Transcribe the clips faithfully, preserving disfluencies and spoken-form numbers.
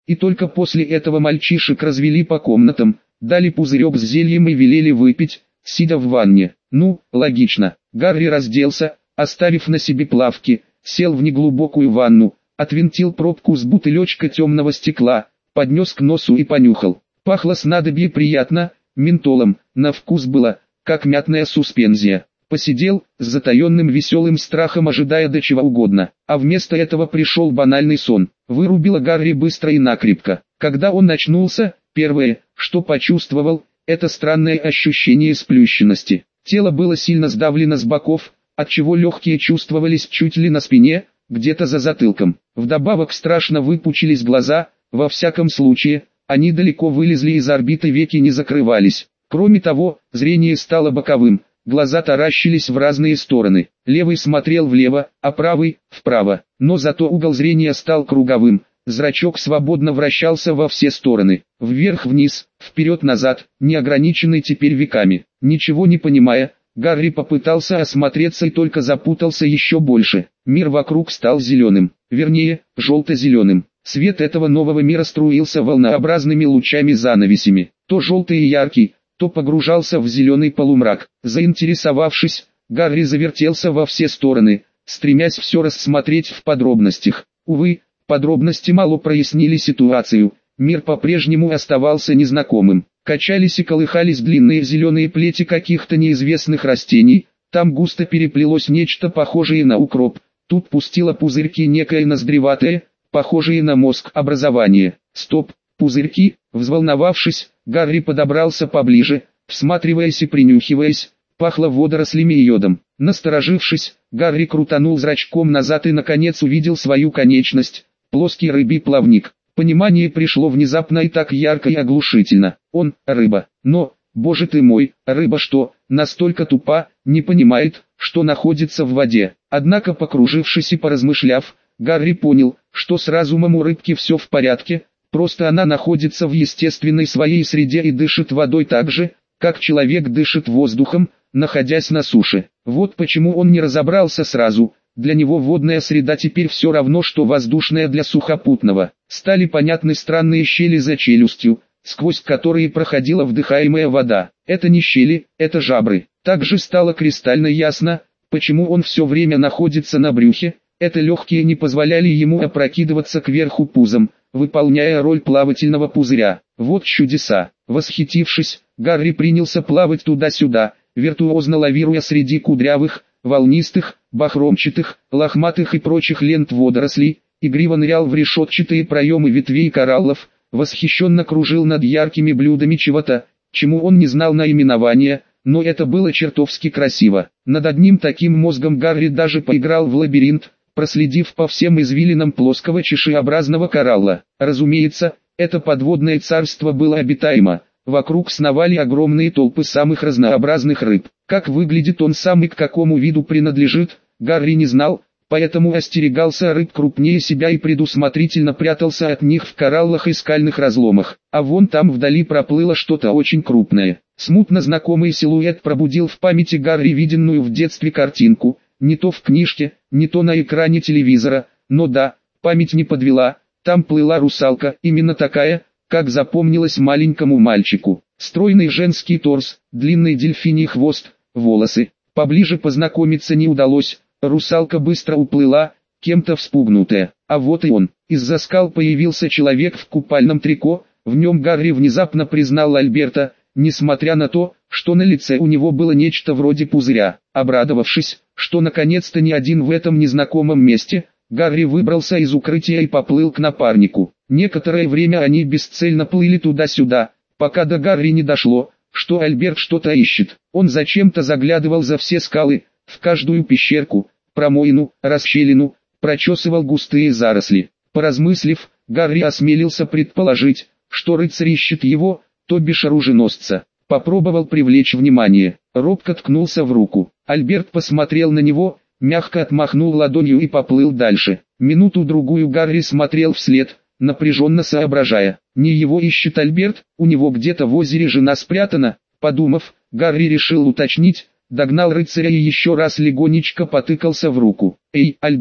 И только после этого мальчишек развели по комнатам, дали пузырек с зельем и велели выпить, сидя в ванне. Ну, логично. Гарри разделся, оставив на себе плавки, сел в неглубокую ванну, отвинтил пробку с бутылечка темного стекла, поднес к носу и понюхал. Пахло снадобье приятно, ментолом, на вкус было, как мятная суспензия. Посидел, с затаенным веселым страхом ожидая до чего угодно, а вместо этого пришел банальный сон. Вырубило Гарри быстро и накрепко. Когда он очнулся, первое, что почувствовал, это странное ощущение сплющенности. Тело было сильно сдавлено с боков, отчего легкие чувствовались чуть ли на спине, где-то за затылком. Вдобавок страшно выпучились глаза, во всяком случае, они далеко вылезли из орбиты, веки не закрывались. Кроме того, зрение стало боковым, глаза таращились в разные стороны. Левый смотрел влево, а правый – вправо. Но зато угол зрения стал круговым, зрачок свободно вращался во все стороны. Вверх-вниз, вперед-назад, неограниченный теперь веками. Ничего не понимая, Гарри попытался осмотреться и только запутался еще больше. Мир вокруг стал зеленым, вернее, желто-зеленым. Свет этого нового мира струился волнообразными лучами-занавесями, то желтый и яркий, то погружался в зеленый полумрак. Заинтересовавшись, Гарри завертелся во все стороны, стремясь все рассмотреть в подробностях. Увы, подробности мало прояснили ситуацию, мир по-прежнему оставался незнакомым. Качались и колыхались длинные зеленые плети каких-то неизвестных растений, там густо переплелось нечто похожее на укроп, тут пустило пузырьки некое ноздреватое, похожее на мозг образование. Стоп, пузырьки, взволновавшись, Гарри подобрался поближе, всматриваясь и принюхиваясь, пахло водорослями и йодом. Насторожившись, Гарри крутанул зрачком назад и наконец увидел свою конечность, плоский рыбий плавник. Понимание пришло внезапно и так ярко и оглушительно. Он – рыба. Но, боже ты мой, рыба что, настолько тупа, не понимает, что находится в воде. Однако, покружившись и поразмышляв, Гарри понял, что с разумом у рыбки все в порядке, просто она находится в естественной своей среде и дышит водой так же, как человек дышит воздухом, находясь на суше. Вот почему он не разобрался сразу. Для него водная среда теперь все равно, что воздушная для сухопутного. Стали понятны странные щели за челюстью, сквозь которые проходила вдыхаемая вода. Это не щели, это жабры. Также стало кристально ясно, почему он все время находится на брюхе. Это легкие не позволяли ему опрокидываться кверху пузом, выполняя роль плавательного пузыря. Вот чудеса. Восхитившись, Гарри принялся плавать туда-сюда, виртуозно лавируя среди кудрявых, волнистых, бахромчатых, лохматых и прочих лент водорослей, игриво нырял в решетчатые проемы ветвей кораллов, восхищенно кружил над яркими блюдами чего-то, чему он не знал наименования, но это было чертовски красиво. Над одним таким мозгом Гарри даже поиграл в лабиринт, проследив по всем извилинам плоского чешеобразного коралла. Разумеется, это подводное царство было обитаемо. Вокруг сновали огромные толпы самых разнообразных рыб. Как выглядит он сам и к какому виду принадлежит, Гарри не знал, поэтому остерегался рыб крупнее себя и предусмотрительно прятался от них в кораллах и скальных разломах. А вон там вдали проплыло что-то очень крупное. Смутно знакомый силуэт пробудил в памяти Гарри виденную в детстве картинку, не то в книжке, не то на экране телевизора, но да, память не подвела, там плыла русалка, именно такая, как запомнилось маленькому мальчику. Стройный женский торс, длинный дельфиний хвост, волосы. Поближе познакомиться не удалось, русалка быстро уплыла, кем-то вспугнутая. А вот и он. Из-за скал появился человек в купальном трико, в нем Гарри внезапно признал Альберта, несмотря на то, что на лице у него было нечто вроде пузыря. Обрадовавшись, что наконец-то не один в этом незнакомом месте, Гарри выбрался из укрытия и поплыл к напарнику. Некоторое время они бесцельно плыли туда-сюда, пока до Гарри не дошло, что Альберт что-то ищет. Он зачем-то заглядывал за все скалы, в каждую пещерку, промоину, расщелину, прочесывал густые заросли. Поразмыслив, Гарри осмелился предположить, что рыцарь ищет его, то бишь оруженосца. Попробовал привлечь внимание, робко ткнулся в руку. Альберт посмотрел на него, мягко отмахнул ладонью и поплыл дальше. Минуту-другую Гарри смотрел вслед, напряженно соображая. Не его ищет Альберт, у него где-то в озере жена спрятана. Подумав, Гарри решил уточнить, догнал рыцаря и еще раз легонечко потыкался в руку. «Эй, Альберт,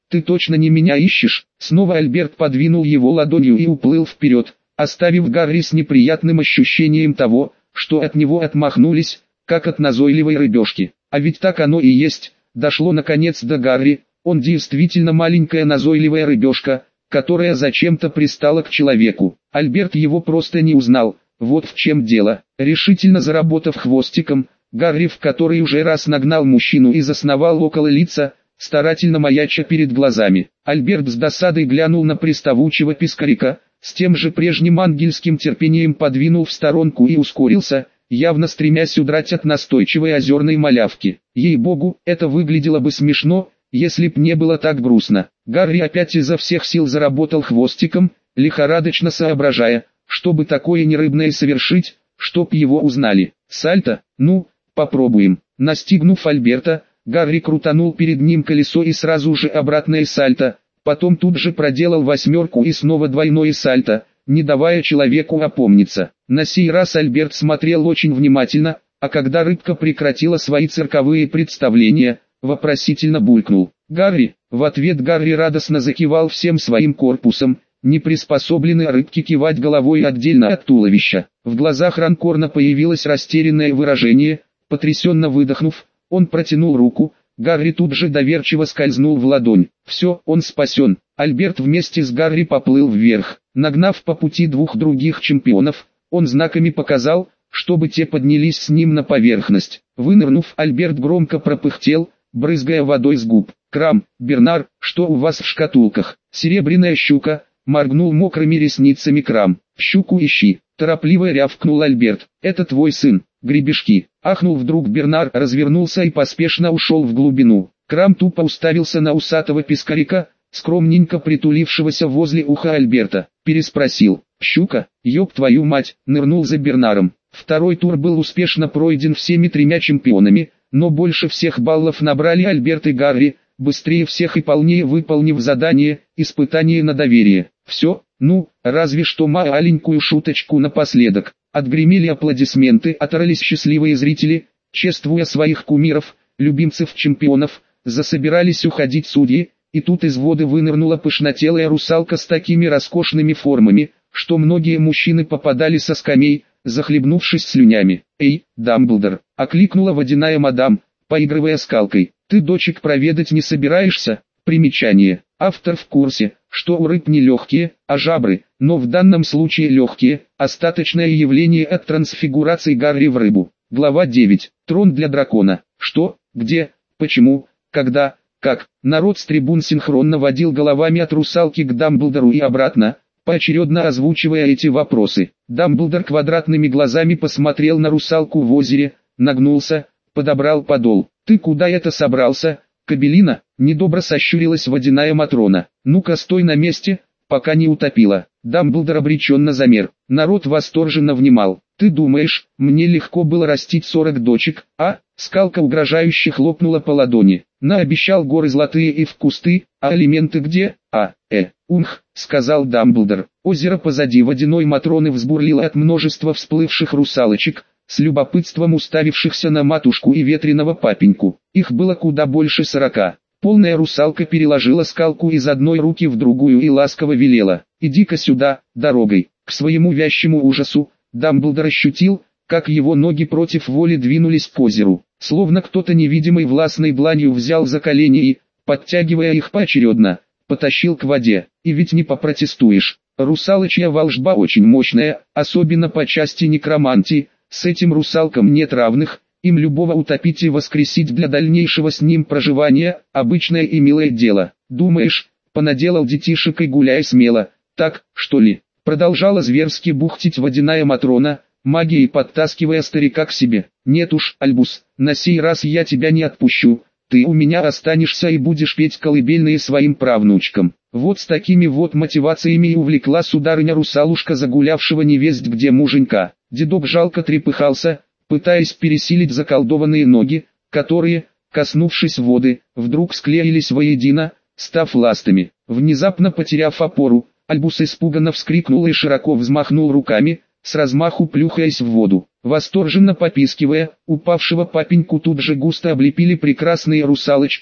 ты точно не меня ищешь?» Снова Альберт подвинул его ладонью и уплыл вперед, оставив Гарри с неприятным ощущением того, что от него отмахнулись, как от назойливой рыбешки. А ведь так оно и есть, дошло наконец до Гарри, он действительно маленькая назойливая рыбешка, которая зачем-то пристала к человеку. Альберт его просто не узнал, вот в чем дело. Решительно заработав хвостиком, Гарри в который уже раз нагнал мужчину и засновал около лица, старательно маяча перед глазами. Альберт с досадой глянул на приставучего пескарика, с тем же прежним ангельским терпением подвинул в сторонку и ускорился, явно стремясь удрать от настойчивой озерной малявки. Ей-богу, это выглядело бы смешно, если б не было так грустно. Гарри опять изо всех сил заработал хвостиком, лихорадочно соображая, чтобы такое нерыбное совершить, чтоб его узнали. Сальто? Ну, попробуем. Настигнув Альберта, Гарри крутанул перед ним колесо и сразу же обратное сальто, потом тут же проделал восьмерку и снова двойное сальто, не давая человеку опомниться. На сей раз Альберт смотрел очень внимательно, а когда рыбка прекратила свои цирковые представления, вопросительно булькнул. «Гарри!» В ответ Гарри радостно закивал всем своим корпусом, не приспособлены рыбки кивать головой отдельно от туловища. В глазах Ранкорна появилось растерянное выражение, потрясенно выдохнув, он протянул руку, Гарри тут же доверчиво скользнул в ладонь. Все, он спасен. Альберт вместе с Гарри поплыл вверх. Нагнав по пути двух других чемпионов, он знаками показал, чтобы те поднялись с ним на поверхность. Вынырнув, Альберт громко пропыхтел, брызгая водой с губ. «Крам, Бернар, что у вас в шкатулках?» «Серебряная щука», моргнул мокрыми ресницами Крам. «Щуку ищи», торопливо рявкнул Альберт. «Это твой сын, гребешки». Ахнул вдруг Бернар, развернулся и поспешно ушел в глубину. Крам тупо уставился на усатого пескарика, скромненько притулившегося возле уха Альберта. Переспросил: «Щука? Ёб твою мать!» Нырнул за Бернаром. Второй тур был успешно пройден всеми тремя чемпионами, но больше всех баллов набрали Альберт и Гарри, быстрее всех и полнее выполнив задание, испытание на доверие. Все, ну, разве что маленькую шуточку напоследок. Отгремели аплодисменты, оторались счастливые зрители, чествуя своих кумиров, любимцев чемпионов, засобирались уходить судьи, и тут из воды вынырнула пышнотелая русалка с такими роскошными формами, что многие мужчины попадали со скамей, захлебнувшись слюнями. «Эй, Дамблдор!» — окликнула водяная мадам, поигрывая скалкой. «Ты дочек проведать не собираешься?» Примечание. Автор в курсе, что у рыб не легкие, а жабры, но в данном случае легкие, остаточное явление от трансфигурации Гарри в рыбу. Глава девять. Трон для дракона. Что, где, почему, когда, как? Народ с трибун синхронно водил головами от русалки к Дамблдору и обратно, поочередно озвучивая эти вопросы. Дамблдор квадратными глазами посмотрел на русалку в озере, нагнулся, подобрал подол. «Ты куда это собрался, кобелина?» Недобро сощурилась водяная Матрона. «Ну-ка стой на месте, пока не утопила». Дамблдор обреченно замер. Народ восторженно внимал. «Ты думаешь, мне легко было растить сорок дочек, а?» Скалка угрожающе хлопнула по ладони. «Наобещал горы золотые и в кусты, а алименты где?» «А, э, унх», — сказал Дамблдор. Озеро позади водяной Матроны взбурлило от множества всплывших русалочек, с любопытством уставившихся на матушку и ветреного папеньку. Их было куда больше сорока. Полная русалка переложила скалку из одной руки в другую и ласково велела: «Иди-ка сюда, дорогой». К своему вящему ужасу, Дамблдор ощутил, как его ноги против воли двинулись к озеру. Словно кто-то невидимой властной дланью взял за колени и, подтягивая их поочередно, потащил к воде. И ведь не попротестуешь. Русалочья волшба очень мощная, особенно по части некромантии. С этим русалкам нет равных, им любого утопить и воскресить для дальнейшего с ним проживания – обычное и милое дело. «Думаешь, понаделал детишек и гуляй смело, так, что ли?» Продолжала зверски бухтить водяная Матрона, магией подтаскивая старика к себе. «Нет уж, Альбус, на сей раз я тебя не отпущу, ты у меня останешься и будешь петь колыбельные своим правнучкам». Вот с такими вот мотивациями и увлекла сударыня-русалушка загулявшего невесть где муженька. Дедок жалко трепыхался, пытаясь пересилить заколдованные ноги, которые, коснувшись воды, вдруг склеились воедино, став ластами. Внезапно потеряв опору, Альбус испуганно вскрикнул и широко взмахнул руками, с размаху плюхаясь в воду. Восторженно попискивая, упавшего папеньку тут же густо облепили прекрасные русалочки,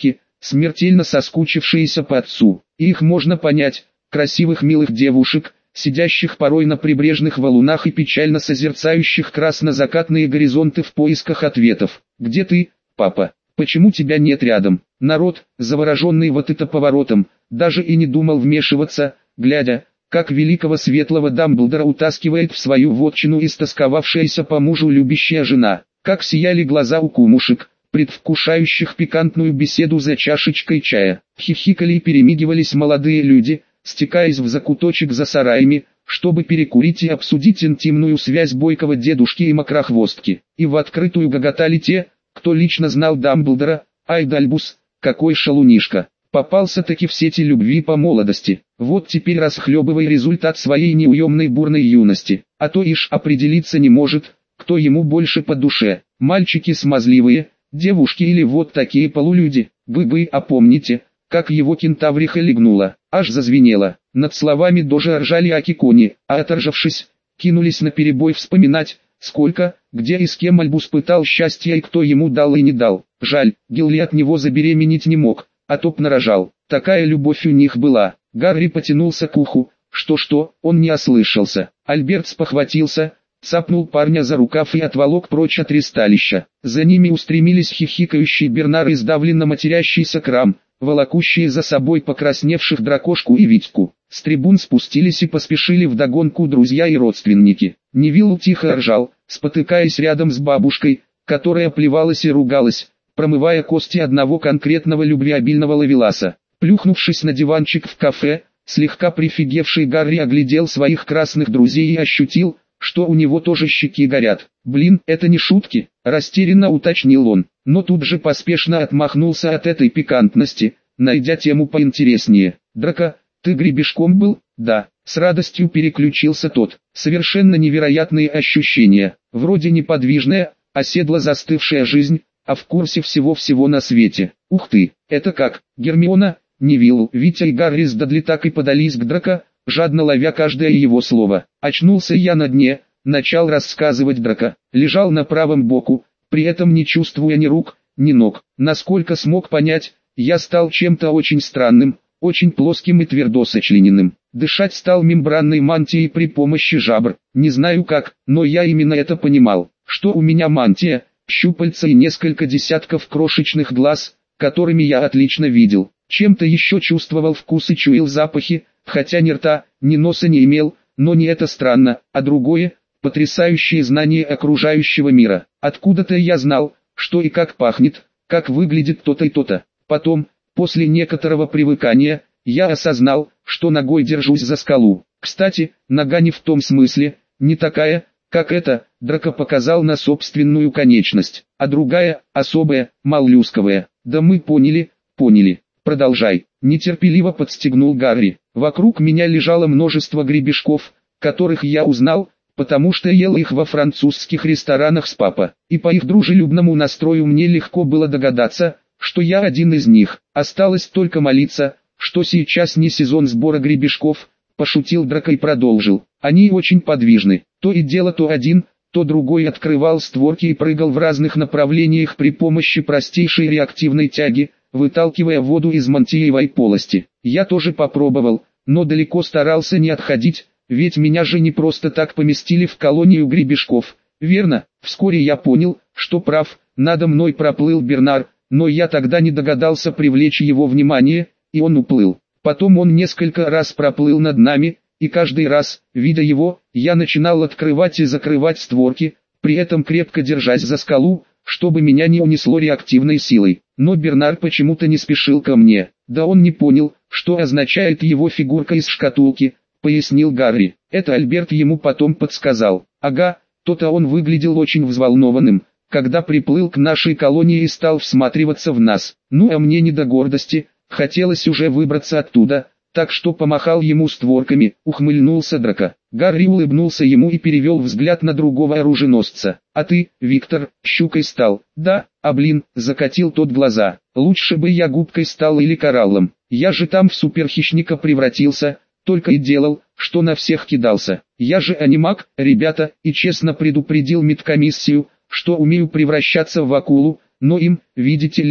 смертельно соскучившиеся по отцу. И их можно понять, красивых милых девушек, сидящих порой на прибрежных валунах и печально созерцающих красно-закатные горизонты в поисках ответов. «Где ты, папа? Почему тебя нет рядом?» Народ, завороженный вот это поворотом, даже и не думал вмешиваться, глядя, как великого светлого Дамблдора утаскивает в свою вотчину истосковавшаяся по мужу любящая жена. Как сияли глаза у кумушек, предвкушающих пикантную беседу за чашечкой чая. Хихикали и перемигивались молодые люди, стекаясь в закуточек за сараями, чтобы перекурить и обсудить интимную связь бойкого дедушки и мокрохвостки. И в открытую гоготали те, кто лично знал Дамблдора. Ай да Альбус, какой шалунишка! Попался-таки в сети любви по молодости. Вот теперь расхлебывай результат своей неуемной бурной юности. А то ишь определиться не может, кто ему больше по душе. Мальчики смазливые, девушки или вот такие полулюди. Бы-бы, а помните, как его кентавриха легнула, аж зазвенело. Над словами дожи ржали акикони, а оторжавшись, кинулись наперебой вспоминать, сколько, где и с кем Альбус пытал счастья и кто ему дал и не дал. Жаль, Гилли от него забеременеть не мог, а топ нарожал. Такая любовь у них была. Гарри потянулся к уху, что-что, он не ослышался. Альберт спохватился, цапнул парня за рукав и отволок прочь от ристалища. За ними устремились хихикающий Бернар и сдавленно матерящийся Крам, волокущие за собой покрасневших Дракошку и Витьку. С трибун спустились и поспешили вдогонку друзья и родственники. Невилл тихо ржал, спотыкаясь рядом с бабушкой, которая плевалась и ругалась, промывая кости одного конкретного любвеобильного ловеласа. Плюхнувшись на диванчик в кафе, слегка прифигевший Гарри оглядел своих красных друзей и ощутил, что у него тоже щеки горят. «Блин, это не шутки», – растерянно уточнил он, но тут же поспешно отмахнулся от этой пикантности, найдя тему поинтереснее. «Драко, ты гребешком был?» «Да», – с радостью переключился тот. Совершенно невероятные ощущения, вроде неподвижная, оседла застывшая жизнь, а в курсе всего-всего на свете. «Ух ты, это как?» Гермиона, Невилл, Витя и Гарри с Дадли так и подались к Драко, жадно ловя каждое его слово. Очнулся я на дне, начал рассказывать Драко, лежал на правом боку, при этом не чувствуя ни рук, ни ног. Насколько смог понять, я стал чем-то очень странным, очень плоским и твердо сочлененным. Дышать стал мембранной мантией при помощи жабр. Не знаю как, но я именно это понимал, что у меня мантия, щупальца и несколько десятков крошечных глаз, которыми я отлично видел. Чем-то еще чувствовал вкус и чуял запахи, хотя ни рта, ни носа не имел, но не это странно, а другое, потрясающее знание окружающего мира. Откуда-то я знал, что и как пахнет, как выглядит то-то и то-то. Потом, после некоторого привыкания, я осознал, что ногой держусь за скалу. Кстати, нога не в том смысле, не такая, как эта, Драко показал на собственную конечность, а другая, особая, моллюсковая. Да мы поняли, поняли. Продолжай. Нетерпеливо подстегнул Гарри. Вокруг меня лежало множество гребешков, которых я узнал, потому что ел их во французских ресторанах с папа. И по их дружелюбному настрою мне легко было догадаться, что я один из них. Осталось только молиться, что сейчас не сезон сбора гребешков, пошутил Драко и продолжил. Они очень подвижны. То и дело то один, то другой открывал створки и прыгал в разных направлениях при помощи простейшей реактивной тяги, выталкивая воду из мантиевой полости. Я тоже попробовал, но далеко старался не отходить, ведь меня же не просто так поместили в колонию гребешков, верно? Вскоре я понял, что прав, надо мной проплыл Бернар, но я тогда не догадался привлечь его внимание, и он уплыл. Потом он несколько раз проплыл над нами, и каждый раз, видя его, я начинал открывать и закрывать створки, при этом крепко держась за скалу, чтобы меня не унесло реактивной силой. Но Бернар почему-то не спешил ко мне. Да он не понял, что означает его фигурка из шкатулки, пояснил Гарри. Это Альберт ему потом подсказал. Ага, то-то он выглядел очень взволнованным, когда приплыл к нашей колонии и стал всматриваться в нас. Ну а мне не до гордости, хотелось уже выбраться оттуда, так что помахал ему створками, ухмыльнулся Драко. Гарри улыбнулся ему и перевел взгляд на другого оруженосца. «А ты, Виктор, щукой стал?» «Да, а блин», закатил тот глаза. «Лучше бы я губкой стал или кораллом. Я же там в суперхищника превратился, только и делал, что на всех кидался. Я же анимак, ребята, и честно предупредил медкомиссию, что умею превращаться в акулу, но им, видите ли,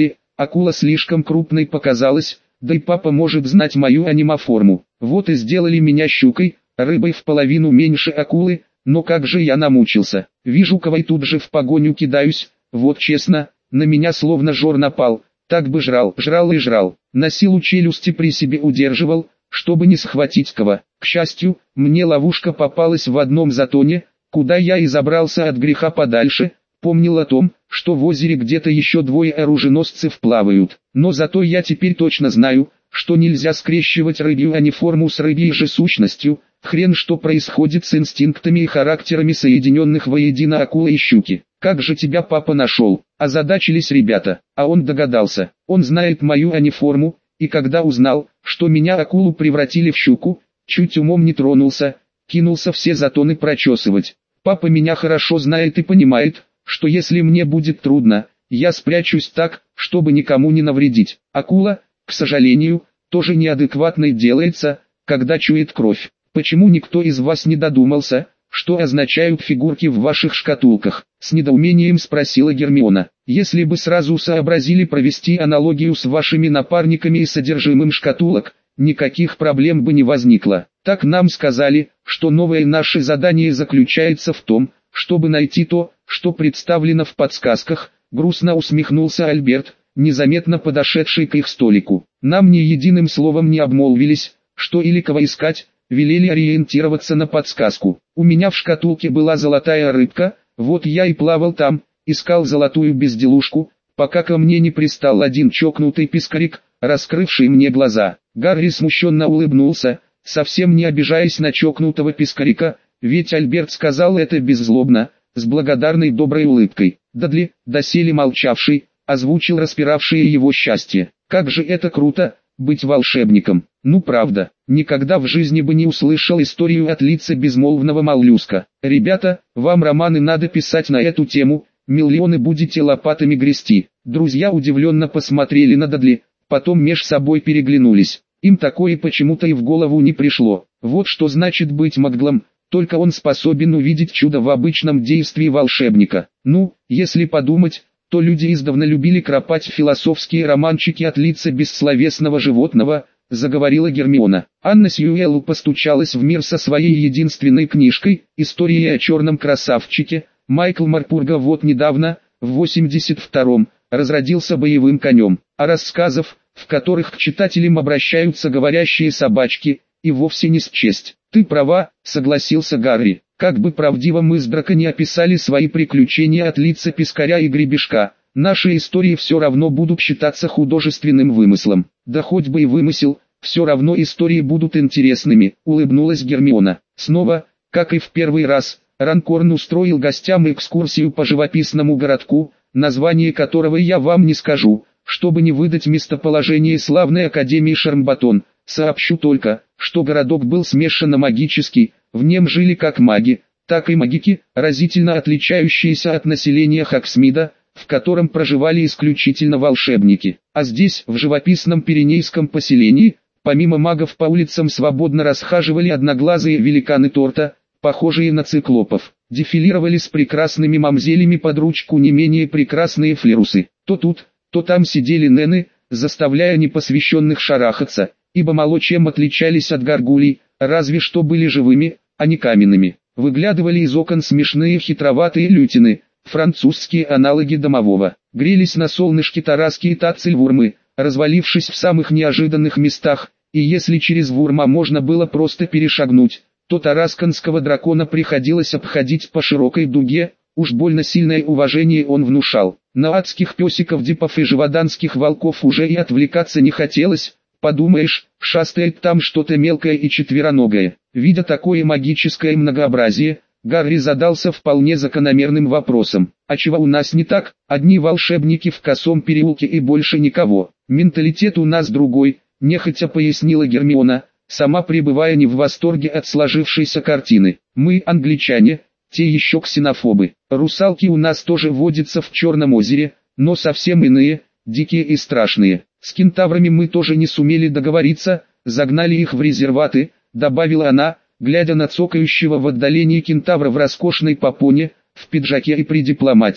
Акула слишком крупной показалась, да и папа может знать мою анимоформу. Вот и сделали меня щукой, рыбой в половину меньше акулы, но как же я намучился. Вижу кого и тут же в погоню кидаюсь, вот честно, на меня словно жор напал, так бы жрал, жрал и жрал. На силу челюсти при себе удерживал, чтобы не схватить кого. К счастью, мне ловушка попалась в одном затоне, куда я и забрался от греха подальше, помнил о том, что в озере где-то еще двое оруженосцев плавают. Но зато я теперь точно знаю, что нельзя скрещивать рыбью аниформу с рыбьей же сущностью, хрен что происходит с инстинктами и характерами соединенных воедино акулы и щуки. Как же тебя папа нашел? Озадачились ребята, а он догадался, он знает мою аниформу, и когда узнал, что меня акулу превратили в щуку, чуть умом не тронулся, кинулся все затоны прочесывать. Папа меня хорошо знает и понимает, что если мне будет трудно, я спрячусь так, чтобы никому не навредить. Акула, к сожалению, тоже неадекватной делается, когда чует кровь. Почему никто из вас не додумался, что означают фигурки в ваших шкатулках? С недоумением спросила Гермиона. Если бы сразу сообразили провести аналогию с вашими напарниками и содержимым шкатулок, никаких проблем бы не возникло. Так нам сказали, что новое наше задание заключается в том, чтобы найти то, что представлено в подсказках. Грустно усмехнулся Альберт, незаметно подошедший к их столику. Нам ни единым словом не обмолвились, что или кого искать, велели ориентироваться на подсказку. У меня в шкатулке была золотая рыбка, вот я и плавал там, искал золотую безделушку, пока ко мне не пристал один чокнутый пескарик, раскрывший мне глаза. Гарри смущенно улыбнулся, совсем не обижаясь на чокнутого пескарика, ведь Альберт сказал это беззлобно, с благодарной доброй улыбкой. Дадли, доселе молчавший, озвучил распиравшее его счастье. Как же это круто, быть волшебником. Ну правда, никогда в жизни бы не услышал историю от лица безмолвного моллюска. Ребята, вам романы надо писать на эту тему, миллионы будете лопатами грести. Друзья удивленно посмотрели на Дадли, потом меж собой переглянулись. Им такое почему-то и в голову не пришло. Вот что значит быть маглом, только он способен увидеть чудо в обычном действии волшебника. Ну, если подумать, то люди издавна любили кропать философские романчики от лица бессловесного животного, заговорила Гермиона. Анна Сьюэлл постучалась в мир со своей единственной книжкой, историей о черном красавчике. Майкл Марпурга вот недавно, в восемьдесят втором, разродился боевым конем, а рассказов, в которых к читателям обращаются говорящие собачки, и вовсе не счесть. Ты права, согласился Гарри. Как бы правдиво мы с Драко не описали свои приключения от лица пескаря и гребешка, наши истории все равно будут считаться художественным вымыслом. Да хоть бы и вымысел, все равно истории будут интересными, улыбнулась Гермиона. Снова, как и в первый раз, Ранкорн устроил гостям экскурсию по живописному городку, название которого я вам не скажу, чтобы не выдать местоположение славной Академии Шармбатон. Сообщу только, что городок был смешанно магический, в нем жили как маги, так и магики, разительно отличающиеся от населения Хоксмида, в котором проживали исключительно волшебники. А здесь, в живописном пиренейском поселении, помимо магов по улицам свободно расхаживали одноглазые великаны торта, похожие на циклопов. Дефилировали с прекрасными мамзелями под ручку не менее прекрасные флерусы. То тут, то там сидели нены, заставляя непосвященных шарахаться, ибо мало чем отличались от горгулей, разве что были живыми, а не каменными. Выглядывали из окон смешные хитроватые лютины, французские аналоги домового. Грелись на солнышке тараски и тацельвурмы, развалившись в самых неожиданных местах, и если через вурма можно было просто перешагнуть, то тарасканского дракона приходилось обходить по широкой дуге, уж больно сильное уважение он внушал. На адских песиков дипов и живоданских волков уже и отвлекаться не хотелось. Подумаешь, шастает там что-то мелкое и четвероногое. Видя такое магическое многообразие, Гарри задался вполне закономерным вопросом. А чего у нас не так? Одни волшебники в косом переулке и больше никого. Менталитет у нас другой, нехотя пояснила Гермиона, сама пребывая не в восторге от сложившейся картины. Мы, англичане, те еще ксенофобы. Русалки у нас тоже водятся в Черном озере, но совсем иные, дикие и страшные. С кентаврами мы тоже не сумели договориться, загнали их в резерваты, добавила она, глядя на цокающего в отдалении кентавра в роскошной попоне, в пиджаке и при дипломате.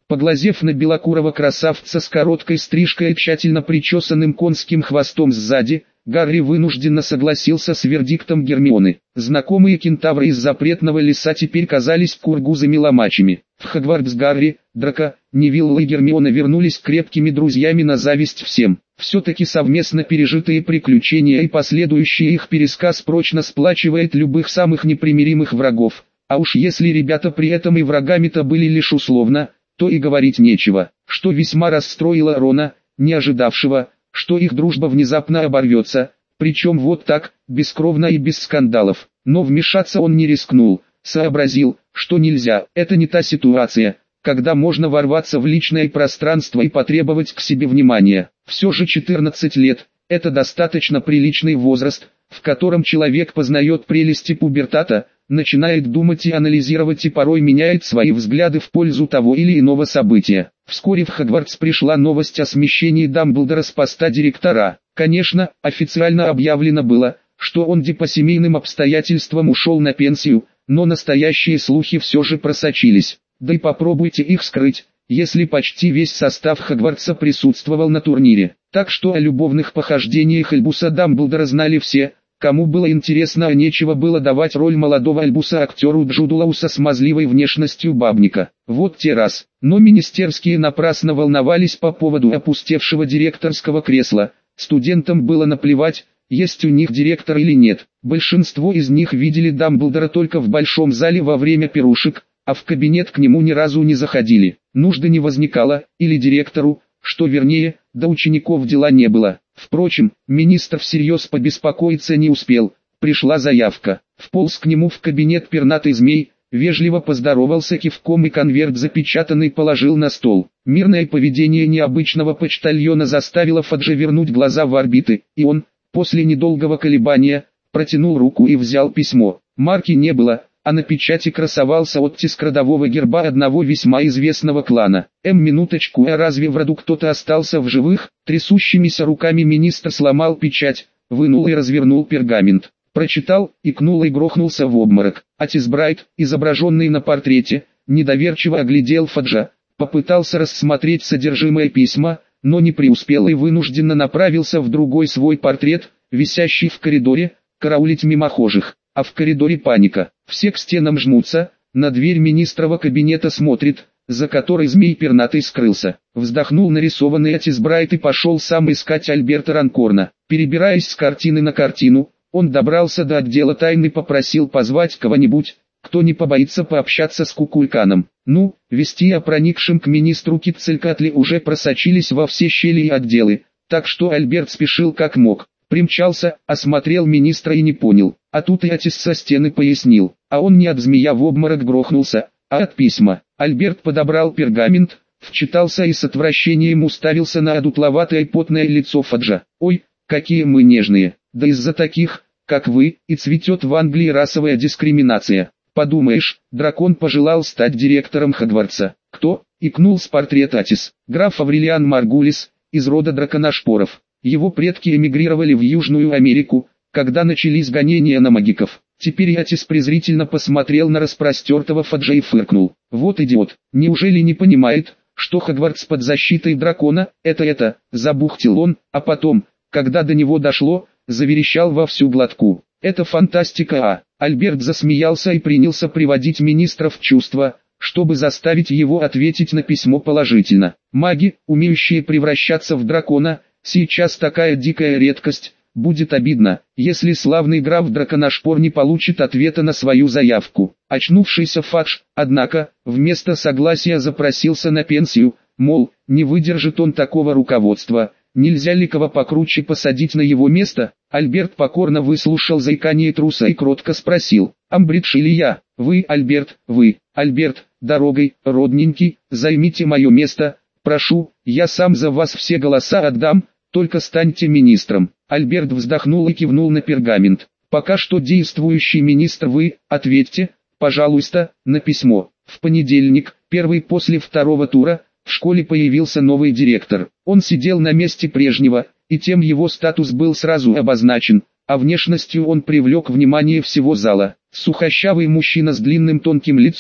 Поглазев на белокурого красавца с короткой стрижкой и тщательно причесанным конским хвостом сзади, Гарри вынужденно согласился с вердиктом Гермионы. Знакомые кентавры из запретного леса теперь казались кургузами-ломачами. В Хогвартс Гарри, Драко, Невилл и Гермиона вернулись крепкими друзьями на зависть всем. Все-таки совместно пережитые приключения и последующий их пересказ прочно сплачивает любых самых непримиримых врагов. А уж если ребята при этом и врагами-то были лишь условно, то и говорить нечего, что весьма расстроило Рона, не ожидавшего, что их дружба внезапно оборвется, причем вот так, бескровно и без скандалов. Но вмешаться он не рискнул, сообразил, что нельзя, это не та ситуация, когда можно ворваться в личное пространство и потребовать к себе внимания. Все же четырнадцать лет – это достаточно приличный возраст, в котором человек познает прелести пубертата, начинает думать и анализировать и порой меняет свои взгляды в пользу того или иного события. Вскоре в Хогвартс пришла новость о смещении Дамблдора с поста директора. Конечно, официально объявлено было, что он по семейным обстоятельствам ушел на пенсию, но настоящие слухи все же просочились. Да и попробуйте их скрыть, если почти весь состав Хогвартса присутствовал на турнире. Так что о любовных похождениях Альбуса Дамблдора знали все, кому было интересно, а нечего было давать роль молодого Альбуса актеру Джуду Лоу со смазливой внешностью бабника. Вот те раз. Но министерские напрасно волновались по поводу опустевшего директорского кресла. Студентам было наплевать, есть у них директор или нет. Большинство из них видели Дамблдора только в большом зале во время пирушек, а в кабинет к нему ни разу не заходили. Нужды не возникало, или директору, что вернее, до учеников дела не было. Впрочем, министр всерьез побеспокоиться не успел, пришла заявка. Вполз к нему в кабинет пернатый змей, вежливо поздоровался кивком и конверт запечатанный положил на стол. Мирное поведение необычного почтальона заставило Фаджа вернуть глаза в орбиты, и он, после недолгого колебания, протянул руку и взял письмо. Марки не было, а на печати красовался оттиск родового герба одного весьма известного клана. Эм, минуточку, а разве в роду кто-то остался в живых? Трясущимися руками министр сломал печать, вынул и развернул пергамент. Прочитал, икнул и грохнулся в обморок. Атис Брайт, изображенный на портрете, недоверчиво оглядел Фаджа, попытался рассмотреть содержимое письма, но не преуспел и вынужденно направился в другой свой портрет, висящий в коридоре, караулить мимохожих. А в коридоре паника. Все к стенам жмутся, на дверь министрова кабинета смотрит, за которой змей пернатый скрылся. Вздохнул нарисованный Атис Брайт и пошел сам искать Альберта Ранкорна. Перебираясь с картины на картину, он добрался до отдела тайны и попросил позвать кого-нибудь, кто не побоится пообщаться с Кукульканом. Ну, вести о проникшем к министру Киццелькатли уже просочились во все щели и отделы, так что Альберт спешил как мог. Примчался, осмотрел министра и не понял, а тут и Атис со стены пояснил, а он не от змея в обморок грохнулся, а от письма. Альберт подобрал пергамент, вчитался и с отвращением уставился на одутловатое потное лицо Фаджа. Ой, какие мы нежные, да из-за таких, как вы, и цветет в Англии расовая дискриминация. Подумаешь, дракон пожелал стать директором Хогвартса. Кто? Икнул с портрета Атис. Граф Аврелиан Маргулис, из рода драконошпоров. Его предки эмигрировали в Южную Америку, когда начались гонения на магиков. Теперь Атис презрительно посмотрел на распростертого Фаджа и фыркнул. Вот идиот, неужели не понимает, что Хогвартс под защитой дракона, это это, забухтел он, а потом, когда до него дошло, заверещал во всю глотку. Это фантастика, а? Альберт засмеялся и принялся приводить министра в чувство, чтобы заставить его ответить на письмо положительно. Маги, умеющие превращаться в дракона, сейчас такая дикая редкость, будет обидно, если славный граф Драконошпор не получит ответа на свою заявку. Очнувшийся Фадж, однако, вместо согласия запросился на пенсию, мол, не выдержит он такого руководства, нельзя ли кого покруче посадить на его место. Альберт покорно выслушал заикание труса и кротко спросил, Амбридж или я? Вы, Альберт, вы, Альберт, дорогой, родненький, займите мое место. Прошу, я сам за вас все голоса отдам, только станьте министром. Альберт вздохнул и кивнул на пергамент. Пока что действующий министр вы, ответьте, пожалуйста, на письмо. В понедельник, первый после второго тура, в школе появился новый директор. Он сидел на месте прежнего, и тем его статус был сразу обозначен, а внешностью он привлек внимание всего зала. Сухощавый мужчина с длинным тонким лицом,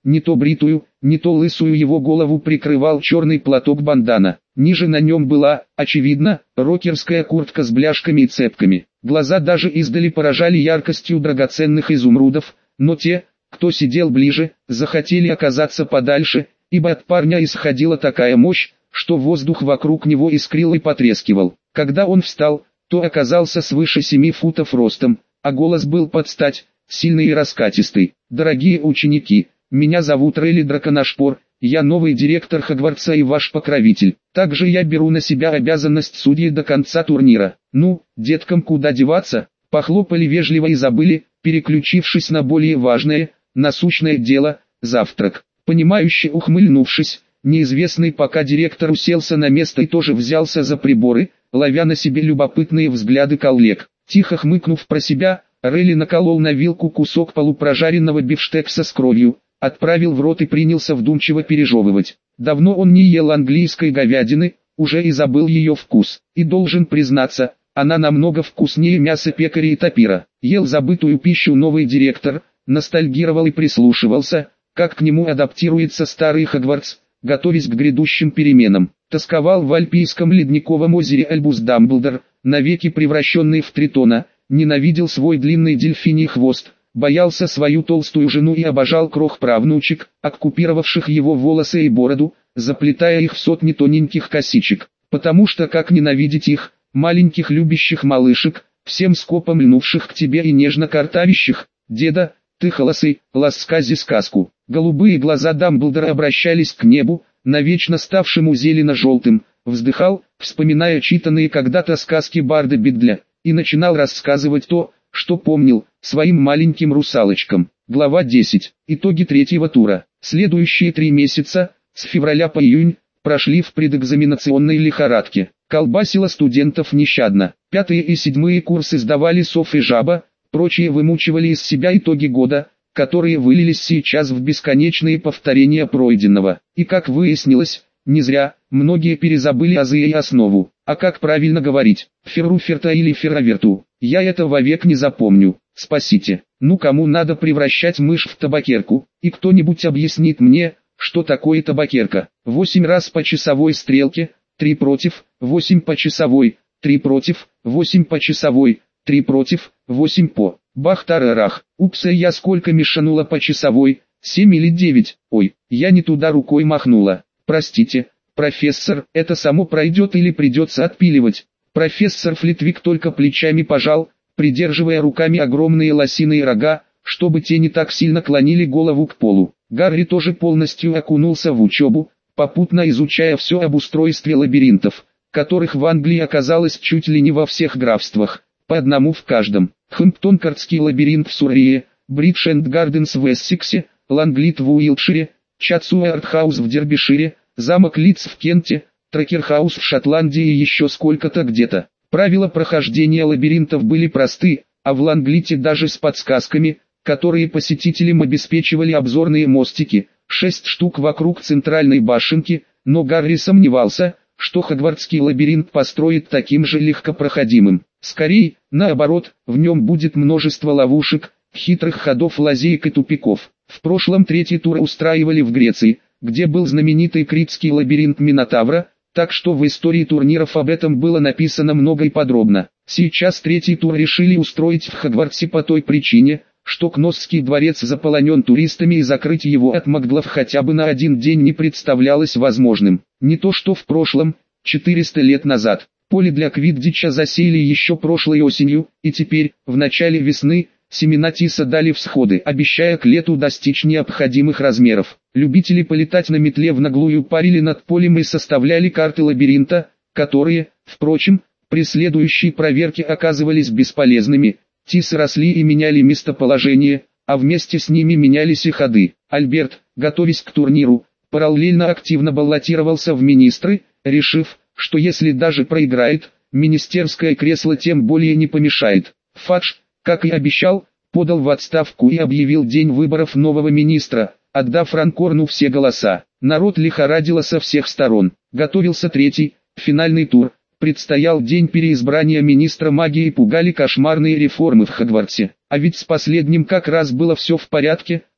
не то бритую, не то лысую его голову прикрывал черный платок бандана. Ниже на нем была, очевидно, рокерская куртка с бляшками и цепками. Глаза даже издали поражали яркостью драгоценных изумрудов, но те, кто сидел ближе, захотели оказаться подальше, ибо от парня исходила такая мощь, что воздух вокруг него искрил и потрескивал. Когда он встал, то оказался свыше семи футов ростом, а голос был под стать, сильный и раскатистый. «Дорогие ученики, меня зовут Рейли Драконашпор, я новый директор Хогвартса и ваш покровитель. Также я беру на себя обязанность судьи до конца турнира. Ну, деткам куда деваться?» Похлопали вежливо и забыли, переключившись на более важное, насущное дело – завтрак. Понимающе ухмыльнувшись, неизвестный пока директор уселся на место и тоже взялся за приборы, ловя на себе любопытные взгляды коллег. Тихо хмыкнув про себя, Рейли наколол на вилку кусок полупрожаренного бифштекса с кровью, отправил в рот и принялся вдумчиво пережевывать. Давно он не ел английской говядины, уже и забыл ее вкус. И должен признаться, она намного вкуснее мяса пекаря и тапира. Ел забытую пищу новый директор, ностальгировал и прислушивался, как к нему адаптируется старый Хогвартс, готовясь к грядущим переменам. Тосковал в Альпийском ледниковом озере Альбус Дамблдор, навеки превращенный в тритона, ненавидел свой длинный дельфиний хвост, боялся свою толстую жену и обожал крох-правнучек, оккупировавших его волосы и бороду, заплетая их в сотни тоненьких косичек. Потому что как ненавидеть их, маленьких любящих малышек, всем скопом льнувших к тебе и нежно картавящих: «Деда, ты холосый, ласскази сказку». Голубые глаза Дамблдора обращались к небу, навечно ставшему зелено-желтым, вздыхал, вспоминая читанные когда-то сказки Барда Бидля, и начинал рассказывать то, что помнил, своим маленьким русалочкам. Глава десять. Итоги третьего тура. Следующие три месяца, с февраля по июнь, прошли в предэкзаменационной лихорадке. Колбасило студентов нещадно. Пятые и седьмые курсы сдавали сов и жаба, прочие вымучивали из себя итоги года, которые вылились сейчас в бесконечные повторения пройденного. И как выяснилось, не зря, многие перезабыли азы и основу. А как правильно говорить, ферруферта или ферроверту, я это вовек не запомню, спасите. Ну кому надо превращать мышь в табакерку, и кто-нибудь объяснит мне, что такое табакерка. Восемь раз по часовой стрелке, три против, восемь по часовой, три против, восемь по часовой, три против, восемь по. Бах-тарарах, упса, я сколько мешанула по часовой, семь или девять, ой, я не туда рукой махнула, простите, профессор, это само пройдет или придется отпиливать. Профессор Флитвик только плечами пожал, придерживая руками огромные лосиные рога, чтобы те не так сильно клонили голову к полу. Гарри тоже полностью окунулся в учебу, попутно изучая все об устройстве лабиринтов, которых в Англии оказалось чуть ли не во всех графствах, по одному в каждом. Хэмптон-Картский лабиринт в Суррее, Бридж-энд-Гарденс в Эссексе, Ланглит в Уилтшире, Чатсуэрт-хаус в Дербишире, замок Лидс в Кенте, Тракерхаус в Шотландии и еще сколько-то где-то. Правила прохождения лабиринтов были просты, а в Ланглите даже с подсказками, которые посетителям обеспечивали обзорные мостики, шесть штук вокруг центральной башенки, но Гарри сомневался, что Хогвартский лабиринт построит таким же легкопроходимым. Скорее, наоборот, в нем будет множество ловушек, хитрых ходов, лазеек и тупиков. В прошлом третий тур устраивали в Греции, где был знаменитый критский лабиринт Минотавра, так что в истории турниров об этом было написано много и подробно. Сейчас третий тур решили устроить в Хогвартсе по той причине, что Кносский дворец заполонен туристами и закрыть его от маглов хотя бы на один день не представлялось возможным. Не то что в прошлом, четыреста лет назад. Поле для квиддича засеяли еще прошлой осенью, и теперь, в начале весны, семена тиса дали всходы, обещая к лету достичь необходимых размеров. Любители полетать на метле в наглую парили над полем и составляли карты лабиринта, которые, впрочем, при следующей проверке оказывались бесполезными. Тисы росли и меняли местоположение, а вместе с ними менялись и ходы. Альберт, готовясь к турниру, параллельно активно баллотировался в министры, решив, что если даже проиграет, министерское кресло тем более не помешает. Фадж, как и обещал, подал в отставку и объявил день выборов нового министра, отдав Ранкорну все голоса. Народ лихорадило со всех сторон. Готовился третий, финальный тур. Предстоял день переизбрания министра магии и пугали кошмарные реформы в Хогвартсе. А ведь с последним как раз было все в порядке,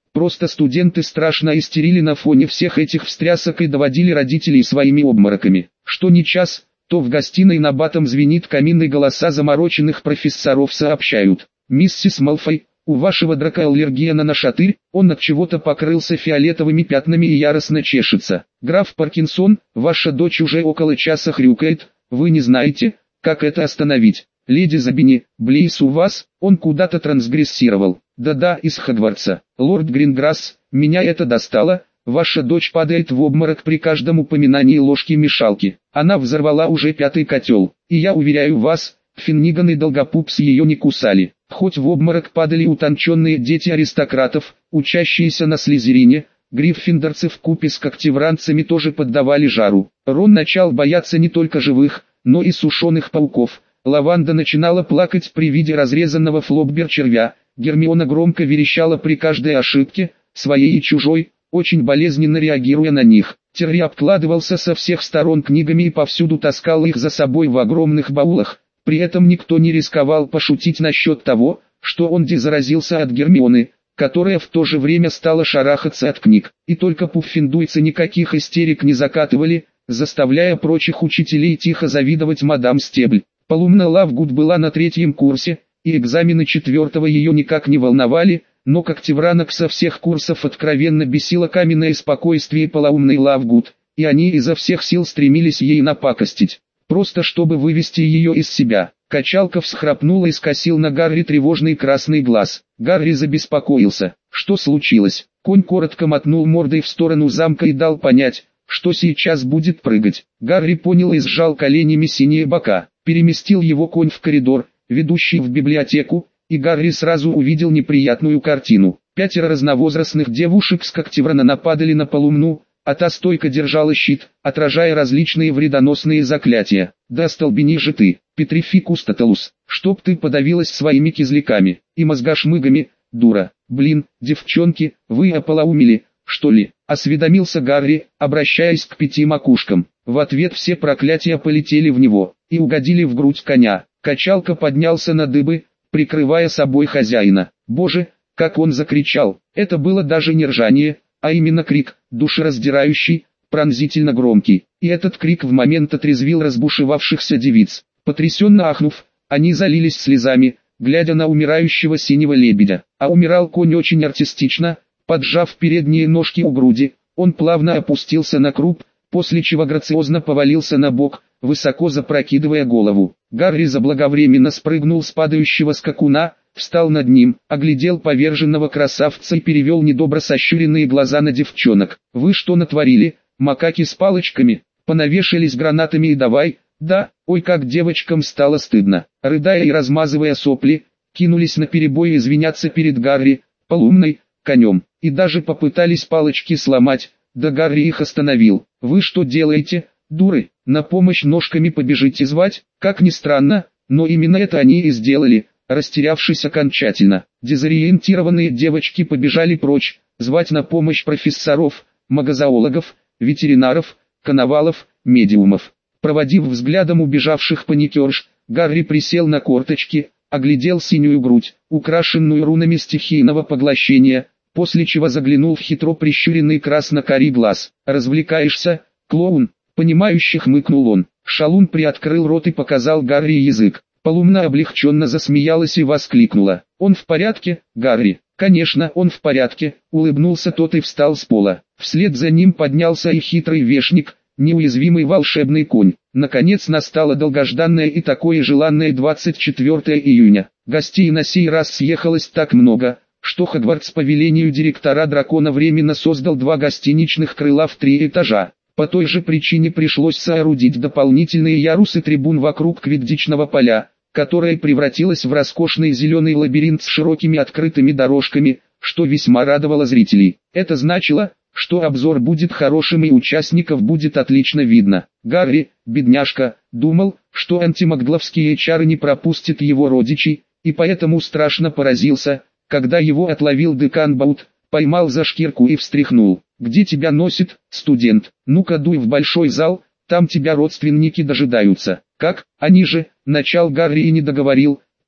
Просто студенты страшно истерили на фоне всех этих встрясок и доводили родителей своими обмороками. Что ни час, то в гостиной набатом звенит камин и голоса замороченных профессоров сообщают: «Миссис Малфой, у вашего Драко аллергия на нашатырь, он от чего-то покрылся фиолетовыми пятнами и яростно чешется. Граф Паркинсон, ваша дочь уже около часа хрюкает, вы не знаете, как это остановить. Леди Забини, Блейс у вас, он куда-то трансгрессировал. Да-да, из Хогвартса. Лорд Гринграсс, меня это достало, ваша дочь падает в обморок при каждом упоминании ложки-мешалки. Она взорвала уже пятый котел, и я уверяю вас, Финниган и Долгопупс ее не кусали. Хоть в обморок падали утонченные дети аристократов, учащиеся на Слизерине, гриффиндорцы вкупе с когтевранцами тоже поддавали жару. Рон начал бояться не только живых, но и сушеных пауков. Лаванда начинала плакать при виде разрезанного флоббер-червя, Гермиона громко верещала при каждой ошибке, своей и чужой, очень болезненно реагируя на них. Терри обкладывался со всех сторон книгами и повсюду таскал их за собой в огромных баулах, при этом никто не рисковал пошутить насчет того, что он заразился от Гермионы, которая в то же время стала шарахаться от книг, и только пуффиндуйцы никаких истерик не закатывали, заставляя прочих учителей тихо завидовать мадам Стебль. Полумна Лавгуд была на третьем курсе, и экзамены четвертого ее никак не волновали, но когтевранок со всех курсов откровенно бесило каменное спокойствие полоумной Лавгуд, и они изо всех сил стремились ей напакостить, просто чтобы вывести ее из себя. Качалка всхрапнула и скосил на Гарри тревожный красный глаз. Гарри забеспокоился. Что случилось? Конь коротко мотнул мордой в сторону замка и дал понять, что сейчас будет прыгать. Гарри понял и сжал коленями синие бока. Переместил его конь в коридор, ведущий в библиотеку, и Гарри сразу увидел неприятную картину. Пятеро разновозрастных девушек с когтеврана нападали на полумну, а та стойко держала щит, отражая различные вредоносные заклятия. «Да остолбени же ты, Петрификус Тоталус, чтоб ты подавилась своими кизляками и мозгошмыгами, дура! Блин, девчонки, вы ополоумели, что ли?» — осведомился Гарри, обращаясь к пяти макушкам. В ответ все проклятия полетели в него и угодили в грудь коня. Качалка поднялся на дыбы, прикрывая собой хозяина. Боже, как он закричал! Это было даже не ржание, а именно крик, душераздирающий, пронзительно громкий. И этот крик в момент отрезвил разбушевавшихся девиц. Потрясенно ахнув, они залились слезами, глядя на умирающего синего лебедя. А умирал конь очень артистично, поджав передние ножки у груди, он плавно опустился на круп, после чего грациозно повалился на бок, высоко запрокидывая голову. Гарри заблаговременно спрыгнул с падающего скакуна, встал над ним, оглядел поверженного красавца и перевел недобро сощуренные глаза на девчонок. «Вы что натворили, макаки с палочками? Понавешались гранатами и давай...» «Да, ой, как девочкам стало стыдно». Рыдая и размазывая сопли, кинулись наперебой извиняться перед Гарри, полумной, конем, и даже попытались палочки сломать, да Гарри их остановил. «Вы что делаете, дуры? На помощь ножками побежите звать?» Как ни странно, но именно это они и сделали, растерявшись окончательно. Дезориентированные девочки побежали прочь, звать на помощь профессоров, магозоологов, ветеринаров, коновалов, медиумов. Проводив взглядом убежавших паникерш, Гарри присел на корточки, оглядел синюю грудь, украшенную рунами стихийного поглощения, после чего заглянул в хитро прищуренный красно-карий глаз. «Развлекаешься, клоун?» — понимающе хмыкнул он. Шалун приоткрыл рот и показал Гарри язык. Полумна облегченно засмеялась и воскликнула: «Он в порядке, Гарри?» «Конечно, он в порядке», — улыбнулся тот и встал с пола. Вслед за ним поднялся и хитрый вешник, неуязвимый волшебный конь. Наконец настало долгожданное и такое желанное двадцать четвёртое июня. Гостей на сей раз съехалось так много, что Хогвартс по велению директора Дракона временно создал два гостиничных крыла в три этажа. По той же причине пришлось соорудить дополнительные ярусы трибун вокруг квиддичного поля, которое превратилось в роскошный зеленый лабиринт с широкими открытыми дорожками, что весьма радовало зрителей. Это значило, что обзор будет хорошим и участников будет отлично видно. Гарри, бедняжка, думал, что антимагдловские чары не пропустят его родичей, и поэтому страшно поразился, когда его отловил декан Баут, поймал за шкирку и встряхнул. «Где тебя носит, студент? Ну-ка дуй в большой зал, там тебя родственники дожидаются». «Как? Они же...» — начал Гарри и не договорил,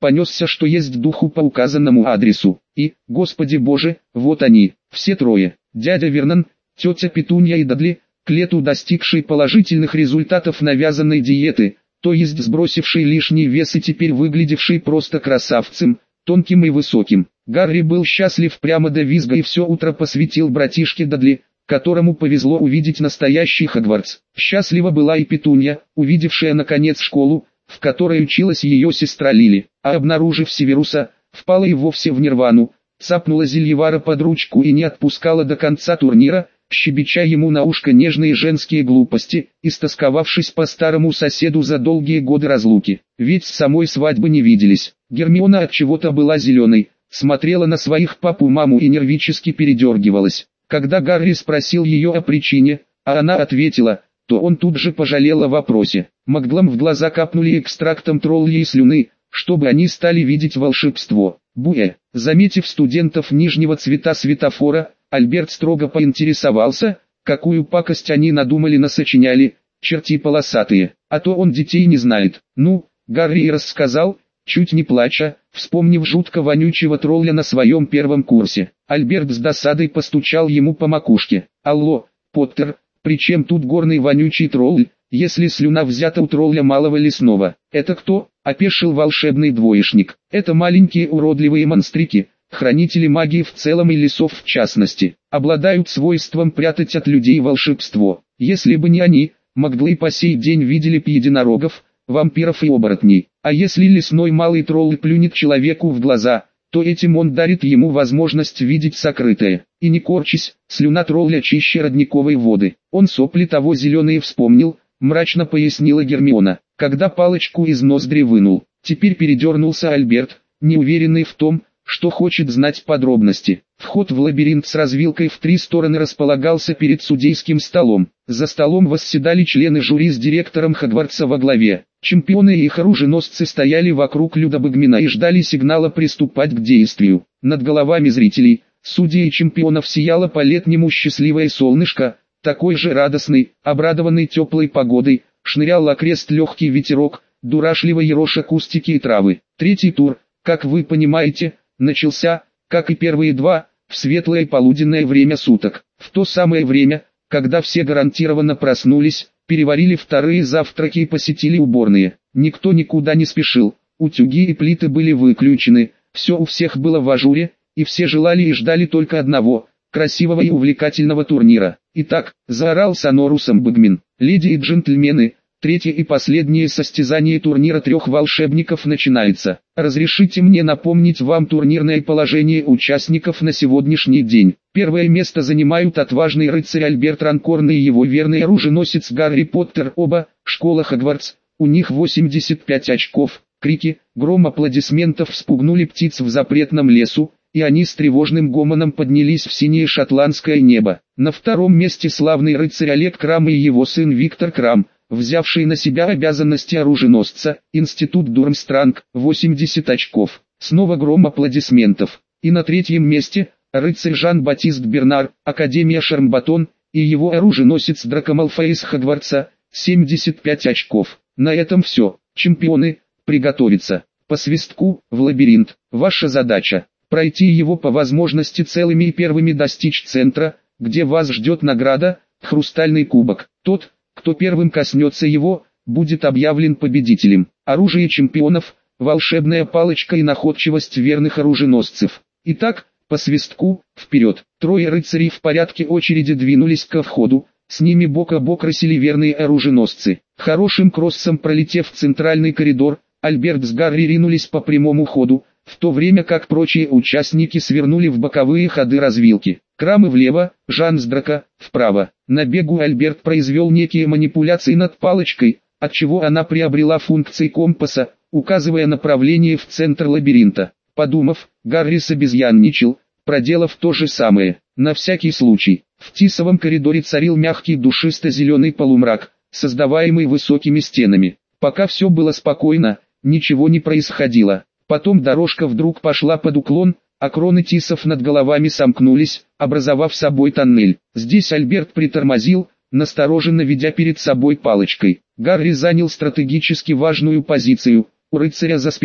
понесся что есть духу по указанному адресу. И, Господи Боже, вот они, все трое, дядя Вернон, тетя Петунья и Дадли, к лету достигшие положительных результатов навязанной диеты, то есть сбросивший лишний вес и теперь выглядевший просто красавцем, тонким и высоким. Гарри был счастлив прямо до визга и все утро посвятил братишке Дадли, которому повезло увидеть настоящий Хогвартс. Счастлива была и Петунья, увидевшая наконец школу, в которой училась ее сестра Лили, а обнаружив Северуса, впала и вовсе в нирвану, цапнула Зельевара под ручку и не отпускала до конца турнира, щебеча ему на ушко нежные женские глупости, истосковавшись по старому соседу за долгие годы разлуки. Ведь с самой свадьбы не виделись. Гермиона от чего-то была зеленой, смотрела на своих папу-маму и нервически передергивалась. Когда Гарри спросил ее о причине, а она ответила, то он тут же пожалел о вопросе. Маглам в глаза капнули экстрактом тролльей слюны, чтобы они стали видеть волшебство. Буэ, заметив студентов нижнего цвета светофора, Альберт строго поинтересовался, какую пакость они надумали насочиняли, черти полосатые, а то он детей не знает. Ну, Гарри и рассказал, чуть не плача, вспомнив жутко вонючего тролля на своем первом курсе. Альберт с досадой постучал ему по макушке. «Алло, Поттер, при чем тут горный вонючий тролль, если слюна взята у тролля малого лесного?» «Это кто?» – опешил волшебный двоечник. «Это маленькие уродливые монстрики, хранители магии в целом и лесов в частности, обладают свойством прятать от людей волшебство. Если бы не они, маглы по сей день видели б единорогов, вампиров и оборотней. А если лесной малый тролль плюнет человеку в глаза, то этим он дарит ему возможность видеть сокрытое. И не корчись, слюна тролля чище родниковой воды. Он сопли того зеленые вспомнил», — мрачно пояснила Гермиона, когда палочку из ноздри вынул. Теперь передернулся Альберт, неуверенный в том, что хочет знать подробности. Вход в лабиринт с развилкой в три стороны располагался перед судейским столом. За столом восседали члены жюри с директором Хогвартса во главе. Чемпионы и их оруженосцы стояли вокруг Людобыгмина и ждали сигнала приступать к действию. Над головами зрителей, судей и чемпионов сияло по-летнему счастливое солнышко, такой же радостный, обрадованный теплой погодой, шнырял окрест легкий ветерок, дурашливо ероша кустики и травы. Третий тур, как вы понимаете, начался, как и первые два, в светлое полуденное время суток. В то самое время, когда все гарантированно проснулись, переварили вторые завтраки и посетили уборные. Никто никуда не спешил, утюги и плиты были выключены, все у всех было в ажуре, и все желали и ждали только одного – красивого и увлекательного турнира. «Итак», – заорал сонорусом Бэгмин, – «леди и джентльмены, третье и последнее состязание турнира трех волшебников начинается. Разрешите мне напомнить вам турнирное положение участников на сегодняшний день. Первое место занимают отважный рыцарь Альберт Ранкорн и его верный оруженосец Гарри Поттер, оба, школа Хогвартс, у них восемьдесят пять очков». Крики, гром аплодисментов вспугнули птиц в запретном лесу, и они с тревожным гомоном поднялись в синее шотландское небо. На втором месте славный рыцарь Олег Крам и его сын Виктор Крам, взявший на себя обязанности оруженосца, институт Дурмстранг, восемьдесят очков. Снова гром аплодисментов. И на третьем месте, рыцарь Жан-Батист Бернар, Академия Шармбатон, и его оруженосец Драко Малфой из Хогвартса, семьдесят пять очков. На этом все. Чемпионы, приготовиться. По свистку, в лабиринт. Ваша задача – пройти его по возможности целыми и первыми достичь центра, где вас ждет награда – хрустальный кубок. Тот, кто первым коснется его, будет объявлен победителем. Оружие чемпионов, волшебная палочка и находчивость верных оруженосцев. Итак, по свистку, вперед. Трое рыцарей в порядке очереди двинулись ко входу, с ними бок о бок рысили верные оруженосцы. Хорошим кроссом пролетев центральный коридор, Альберт с Гарри ринулись по прямому ходу, в то время как прочие участники свернули в боковые ходы развилки. Крамы влево, Жан с Драко вправо. На бегу Альберт произвел некие манипуляции над палочкой, отчего она приобрела функции компаса, указывая направление в центр лабиринта. Подумав, Гарри собезьянничал, проделав то же самое. На всякий случай, в тисовом коридоре царил мягкий душисто-зеленый полумрак, создаваемый высокими стенами. Пока все было спокойно, ничего не происходило. Потом дорожка вдруг пошла под уклон, а кроны тисов над головами сомкнулись, образовав собой тоннель. Здесь Альберт притормозил, настороженно ведя перед собой палочкой. Гарри занял стратегически важную позицию, у рыцаря за спиной.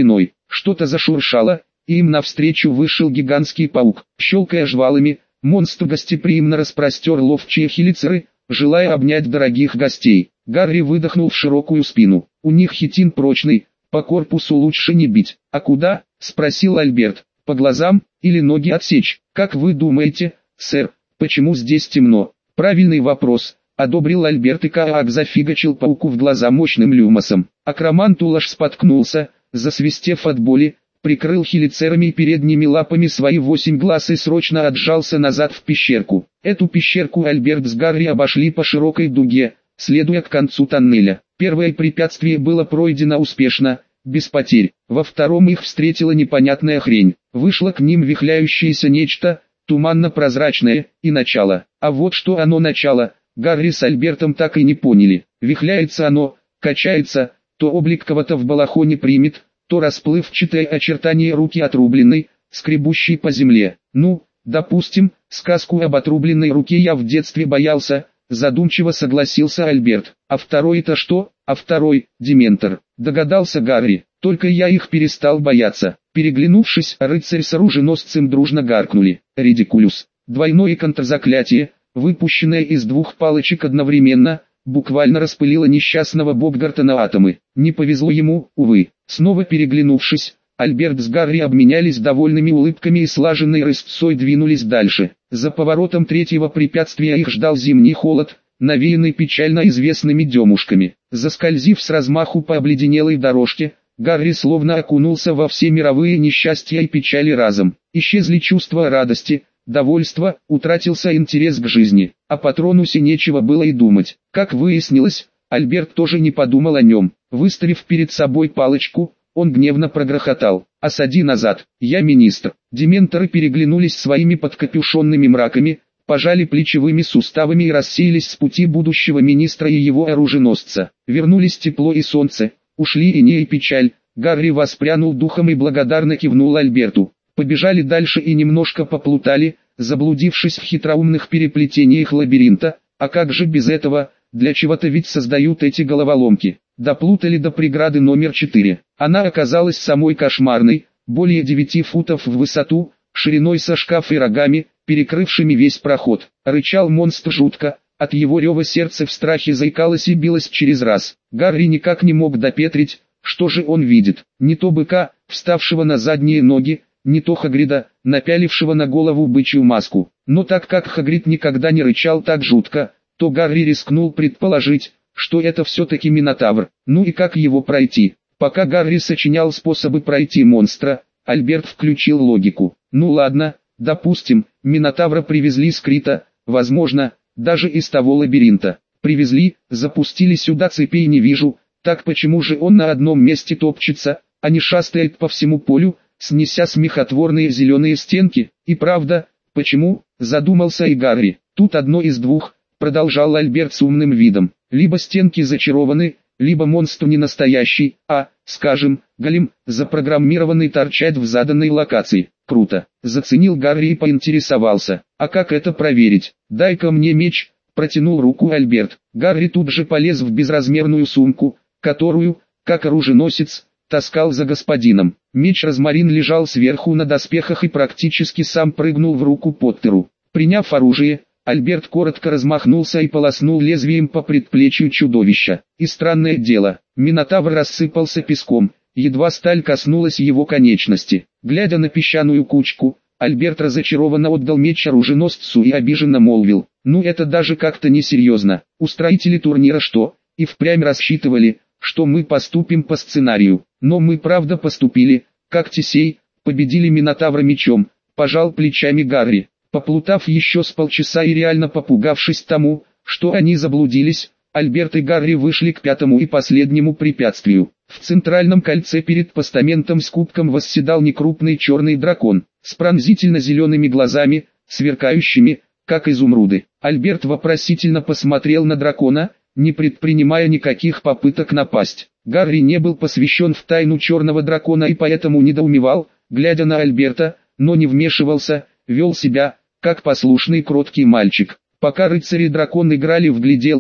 Что-то зашуршало, и им навстречу вышел гигантский паук. Щелкая жвалами, монстр гостеприимно распростер ловчие хелицеры, желая обнять дорогих гостей. Гарри выдохнул в широкую спину. У них хитин прочный, по корпусу лучше не бить. А куда? Спросил Альберт. По глазам, или ноги отсечь? Как вы думаете, сэр, почему здесь темно? Правильный вопрос, одобрил Альберт и Каак зафигачил пауку в глаза мощным люмосом. Акромантулаш споткнулся, засвистев от боли, прикрыл хелицерами и передними лапами свои восемь глаз и срочно отжался назад в пещерку. Эту пещерку Альберт с Гарри обошли по широкой дуге, следуя к концу тоннеля. Первое препятствие было пройдено успешно, без потерь. Во втором их встретила непонятная хрень. Вышло к ним вихляющееся нечто, туманно-прозрачное, и начало. А вот что оно начало, Гарри с Альбертом так и не поняли. Вихляется оно, качается, то облик кого-то в балахоне примет, то расплывчатое очертание руки отрубленной, скребущей по земле. Ну, допустим, сказку об отрубленной руке я в детстве боялся, задумчиво согласился Альберт. А второй-то что? А второй, Дементор, догадался Гарри. Только я их перестал бояться. Переглянувшись, рыцарь с оруженосцем дружно гаркнули. Редикулюс. Двойное контрзаклятие, выпущенное из двух палочек одновременно, буквально распылило несчастного Боггарта на атомы. Не повезло ему, увы. Снова переглянувшись, Альберт с Гарри обменялись довольными улыбками и слаженной рысцой двинулись дальше. За поворотом третьего препятствия их ждал зимний холод, навеянный печально известными демушками. Заскользив с размаху по обледенелой дорожке, Гарри словно окунулся во все мировые несчастья и печали разом. Исчезли чувства радости, довольства, утратился интерес к жизни. О Патронусе нечего было и думать. Как выяснилось, Альберт тоже не подумал о нем. Выставив перед собой палочку, он гневно прогрохотал. «Осади назад, я министр». Дементоры переглянулись своими подкапюшонными мраками, пожали плечевыми суставами и рассеялись с пути будущего министра и его оруженосца. Вернулись тепло и солнце, ушли иней и печаль. Гарри воспрянул духом и благодарно кивнул Альберту. Побежали дальше и немножко поплутали, заблудившись в хитроумных переплетениях лабиринта. А как же без этого, для чего-то ведь создают эти головоломки. Доплутали до преграды номер четыре. Она оказалась самой кошмарной, более девяти футов в высоту, шириной со шкаф и рогами, перекрывшими весь проход. Рычал монстр жутко, от его рева сердце в страхе заикалось и билось через раз. Гарри никак не мог допетрить, что же он видит. Не то быка, вставшего на задние ноги, не то Хагрида, напялившего на голову бычью маску. Но так как Хагрид никогда не рычал так жутко, то Гарри рискнул предположить, что это все-таки Минотавр. Ну и как его пройти? Пока Гарри сочинял способы пройти монстра, Альберт включил логику. Ну ладно, допустим, Минотавра привезли с Крита, возможно, даже из того лабиринта. Привезли, запустили сюда цепей не вижу, так почему же он на одном месте топчется, а не шастает по всему полю, снеся смехотворные зеленые стенки? И правда, почему, задумался и Гарри. Тут одно из двух, продолжал Альберт с умным видом. Либо стенки зачарованы, либо монстр не настоящий, а, скажем, голем, запрограммированный торчать в заданной локации. Круто. Заценил Гарри и поинтересовался. А как это проверить? Дай-ка мне меч, протянул руку Альберт. Гарри тут же полез в безразмерную сумку, которую, как оруженосец, таскал за господином. Меч-розмарин лежал сверху на доспехах и практически сам прыгнул в руку Поттеру. Приняв оружие, Альберт коротко размахнулся и полоснул лезвием по предплечью чудовища. И странное дело, Минотавр рассыпался песком, едва сталь коснулась его конечности. Глядя на песчаную кучку, Альберт разочарованно отдал меч оруженосцу и обиженно молвил: «Ну это даже как-то несерьезно. Устроители турнира что, и впрямь рассчитывали, что мы поступим по сценарию? Но мы правда поступили, как Тесей, победили Минотавра мечом», — пожал плечами Гарри. Поплутав еще с полчаса и реально попугавшись тому, что они заблудились, Альберт и Гарри вышли к пятому и последнему препятствию. В центральном кольце перед постаментом с кубком восседал некрупный черный дракон, с пронзительно-зелеными глазами, сверкающими, как изумруды. Альберт вопросительно посмотрел на дракона, не предпринимая никаких попыток напасть. Гарри не был посвящен в тайну черного дракона и поэтому недоумевал, глядя на Альберта, но не вмешивался, вел себя, как послушный кроткий мальчик. Пока рыцари-дракон играли в гляделки,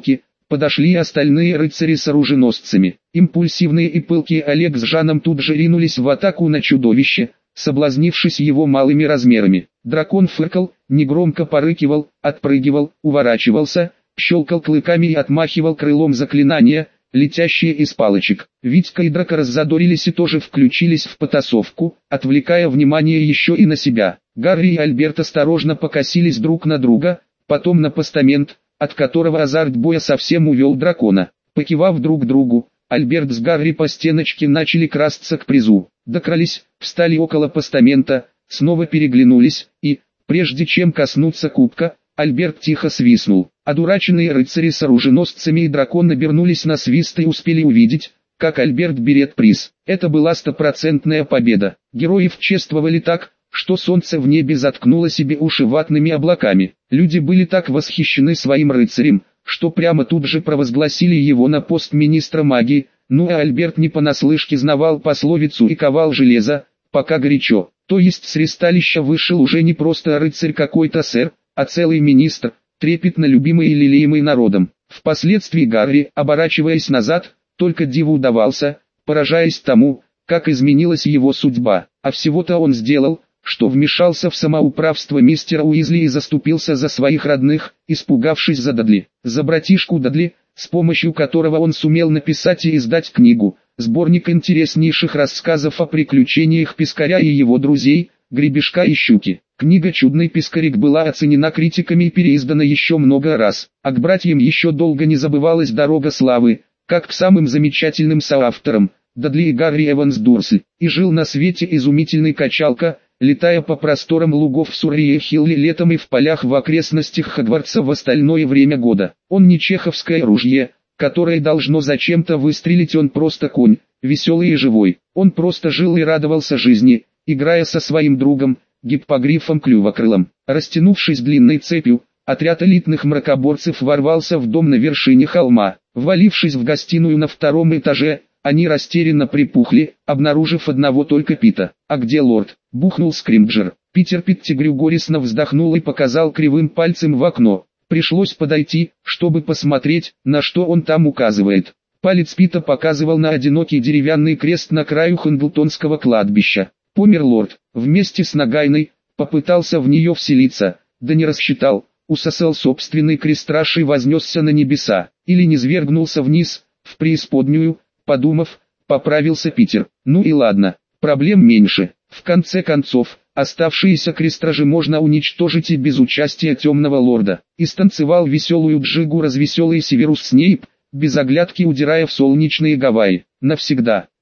подошли остальные рыцари с оруженосцами. Импульсивные и пылкие Олег с Жаном тут же ринулись в атаку на чудовище, соблазнившись его малыми размерами. Дракон фыркал, негромко порыкивал, отпрыгивал, уворачивался, щелкал клыками и отмахивал крылом заклинания, летящие из палочек. Витька и Драко раззадорились и тоже включились в потасовку, отвлекая внимание еще и на себя. Гарри и Альберт осторожно покосились друг на друга, потом на постамент, от которого азарт боя совсем увел дракона. Покивав друг другу, Альберт с Гарри по стеночке начали красться к призу. Докрались, встали около постамента, снова переглянулись, и, прежде чем коснуться кубка, Альберт тихо свистнул. Одураченные рыцари с оруженосцами и дракон набернулись на свист и успели увидеть, как Альберт берет приз. Это была стопроцентная победа. Героев чествовали так, что солнце в небе заткнуло себе уши ватными облаками. Люди были так восхищены своим рыцарем, что прямо тут же провозгласили его на пост министра магии. Ну а Альберт не понаслышке знавал пословицу и ковал железо, пока горячо. То есть с ристалища вышел уже не просто рыцарь какой-то сэр, а целый министр, трепетно любимый и лелеемый народом. Впоследствии Гарри, оборачиваясь назад, только диву удавался, поражаясь тому, как изменилась его судьба. А всего-то он сделал, что вмешался в самоуправство мистера Уизли и заступился за своих родных, испугавшись за Дадли. За братишку Дадли, с помощью которого он сумел написать и издать книгу, сборник интереснейших рассказов о приключениях Пискаря и его друзей, Гребешка и Щуки. Книга «Чудный Пискарик» была оценена критиками и переиздана еще много раз, а к братьям еще долго не забывалась «Дорога славы», как к самым замечательным соавторам, Дадли и Гарри Эванс Дурсль. И жил на свете изумительный качалка, летая по просторам лугов в Суррие-Хилле летом и в полях в окрестностях Хогвартса в остальное время года. Он не чеховское ружье, которое должно зачем-то выстрелить, он просто конь, веселый и живой. Он просто жил и радовался жизни, играя со своим другом, гиппогрифом Клювокрылом. Растянувшись длинной цепью, отряд элитных мракоборцев ворвался в дом на вершине холма. Ввалившись в гостиную на втором этаже, они растерянно припухли, обнаружив одного только Пита. «А где лорд?» — бухнул Скримджер. Питер Петтигрю горестно вздохнул и показал кривым пальцем в окно. Пришлось подойти, чтобы посмотреть, на что он там указывает. Палец Пита показывал на одинокий деревянный крест на краю Хандлтонского кладбища. Помер лорд, вместе с Нагайной, попытался в нее вселиться, да не рассчитал, усосал собственный крестраж и вознесся на небеса, или низвергнулся вниз, в преисподнюю, подумав, поправился Питер. Ну и ладно, проблем меньше, в конце концов, оставшиеся крестражи можно уничтожить и без участия темного лорда. И станцевал веселую джигу развеселый Северус Снейп, без оглядки удирая в солнечные Гавайи, навсегда.